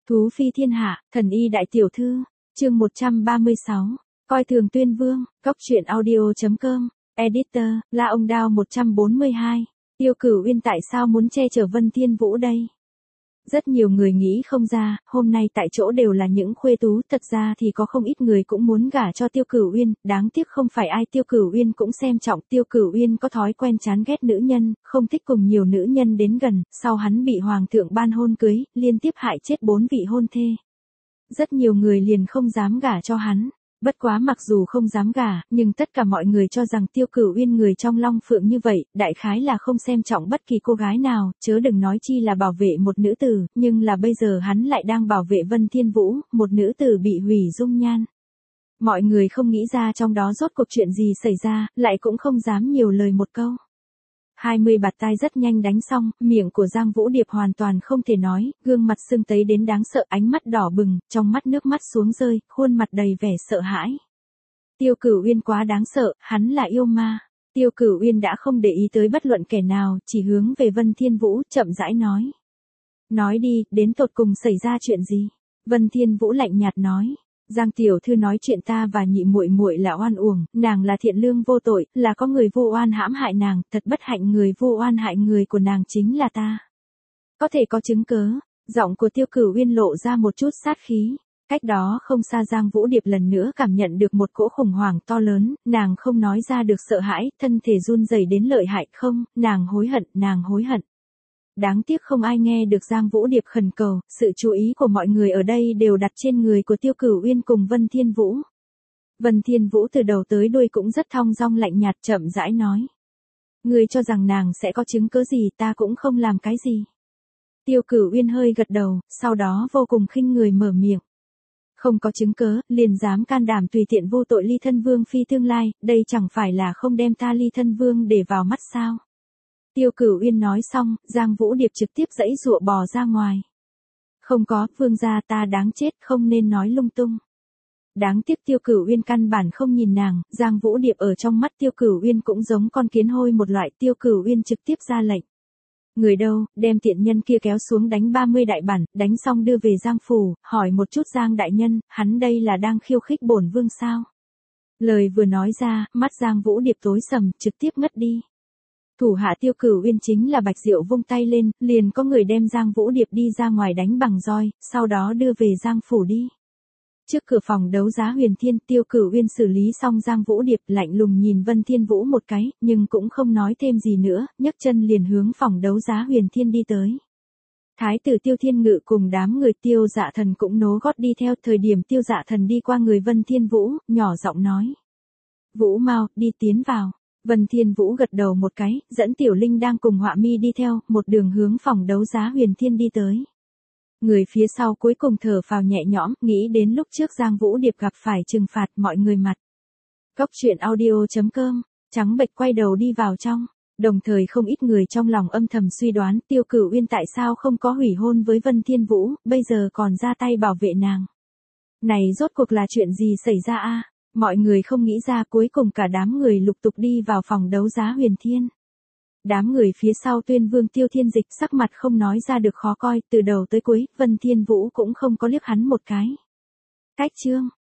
Thú phi thiên hạ, thần y đại tiểu thư, chương 136, coi thường tuyên vương, góc truyện audio.com, editor, La Ông Đao 142, Tiêu Cửu Uyên tại sao muốn che chở Vân Thiên Vũ đây? Rất nhiều người nghĩ không ra, hôm nay tại chỗ đều là những khuê tú, thật ra thì có không ít người cũng muốn gả cho Tiêu Cửu Uyên, đáng tiếc không phải ai Tiêu Cửu Uyên cũng xem trọng. Tiêu Cửu Uyên có thói quen chán ghét nữ nhân, không thích cùng nhiều nữ nhân đến gần, sau hắn bị hoàng thượng ban hôn cưới, liên tiếp hại chết 4 vị hôn thê. Rất nhiều người liền không dám gả cho hắn. Bất quá mặc dù không dám gả, nhưng tất cả mọi người cho rằng Tiêu Cửu Uyên người trong Long Phượng như vậy, đại khái là không xem trọng bất kỳ cô gái nào, chớ đừng nói chi là bảo vệ một nữ tử, nhưng là bây giờ hắn lại đang bảo vệ Vân Thiên Vũ, một nữ tử bị hủy dung nhan. Mọi người không nghĩ ra trong đó rốt cuộc chuyện gì xảy ra, lại cũng không dám nhiều lời một câu. 20 bạt tai rất nhanh đánh xong, miệng của Giang Vũ Điệp hoàn toàn không thể nói, gương mặt sưng tấy đến đáng sợ, ánh mắt đỏ bừng, trong mắt nước mắt xuống rơi, khuôn mặt đầy vẻ sợ hãi. Tiêu Cửu Uyên quá đáng sợ, hắn là yêu ma. Tiêu Cửu Uyên đã không để ý tới bất luận kẻ nào, chỉ hướng về Vân Thiên Vũ, chậm rãi nói. Nói đi, đến tột cùng xảy ra chuyện gì? Vân Thiên Vũ lạnh nhạt nói. Giang tiểu thư nói chuyện ta và nhị muội muội là oan uổng, nàng là thiện lương vô tội, là có người vô oan hãm hại nàng, thật bất hạnh người vô oan hại người của nàng chính là ta. Có thể có chứng cớ, giọng của Tiêu Cửu Uyên lộ ra một chút sát khí. Cách đó không xa Giang Vũ Điệp lần nữa cảm nhận được một cỗ khủng hoảng to lớn, nàng không nói ra được sợ hãi, thân thể run rẩy đến lợi hại, không, nàng hối hận. Đáng tiếc không ai nghe được Giang Vũ Điệp khẩn cầu, sự chú ý của mọi người ở đây đều đặt trên người của Tiêu Cửu Uyên cùng Vân Thiên Vũ. Vân Thiên Vũ từ đầu tới đuôi cũng rất thong dong lạnh nhạt, chậm rãi nói. Ngươi cho rằng nàng sẽ có chứng cớ gì, ta cũng không làm cái gì. Tiêu Cửu Uyên hơi gật đầu, sau đó vô cùng khinh người mở miệng. Không có chứng cớ, liền dám can đảm tùy tiện vô tội ly thân vương phi tương lai, đây chẳng phải là không đem ta ly thân vương để vào mắt sao? Tiêu Cửu Uyên nói xong, Giang Vũ Điệp trực tiếp giãy giụa bò ra ngoài. Không có, vương gia ta đáng chết, không nên nói lung tung. Đáng tiếc Tiêu Cửu Uyên căn bản không nhìn nàng, Giang Vũ Điệp ở trong mắt Tiêu Cửu Uyên cũng giống con kiến hôi một loại. Tiêu Cửu Uyên trực tiếp ra lệnh. Người đâu, đem tiện nhân kia kéo xuống đánh 30 đại bản, đánh xong đưa về Giang phủ, hỏi một chút Giang đại nhân, hắn đây là đang khiêu khích bổn vương sao? Lời vừa nói ra, mắt Giang Vũ Điệp tối sầm, trực tiếp ngất đi. Thủ hạ Tiêu Cửu Uyên chính là Bạch Diệu vung tay lên, liền có người đem Giang Vũ Điệp đi ra ngoài đánh bằng roi, sau đó đưa về Giang phủ đi. Trước cửa phòng đấu giá Huyền Thiên, Tiêu Cửu Uyên xử lý xong Giang Vũ Điệp, lạnh lùng nhìn Vân Thiên Vũ một cái, nhưng cũng không nói thêm gì nữa, nhấc chân liền hướng phòng đấu giá Huyền Thiên đi tới. Thái tử Tiêu Thiên Ngự cùng đám người Tiêu Dạ Thần cũng nối gót đi theo, thời điểm Tiêu Dạ Thần đi qua người Vân Thiên Vũ, nhỏ giọng nói. Vũ mau, đi tiến vào. Vân Thiên Vũ gật đầu một cái, dẫn Tiểu Linh đang cùng Họa Mi đi theo, một đường hướng phòng đấu giá Huyền Thiên đi tới. Người phía sau cuối cùng thở phào nhẹ nhõm, nghĩ đến lúc trước Giang Vũ Điệp gặp phải trừng phạt mọi người mặt. Góc truyện audio.com, trắng bệch quay đầu đi vào trong, đồng thời không ít người trong lòng âm thầm suy đoán Tiêu Cửu Uyên tại sao không có hủy hôn với Vân Thiên Vũ, bây giờ còn ra tay bảo vệ nàng. Này rốt cuộc là chuyện gì xảy ra a? Mọi người không nghĩ ra, cuối cùng cả đám người lục tục đi vào phòng đấu giá Huyền Thiên. Đám người phía sau Tuyên Vương Tiêu Thiên Dịch sắc mặt không nói ra được khó coi, từ đầu tới cuối, Vân Thiên Vũ cũng không có liếc hắn một cái. Cách chương,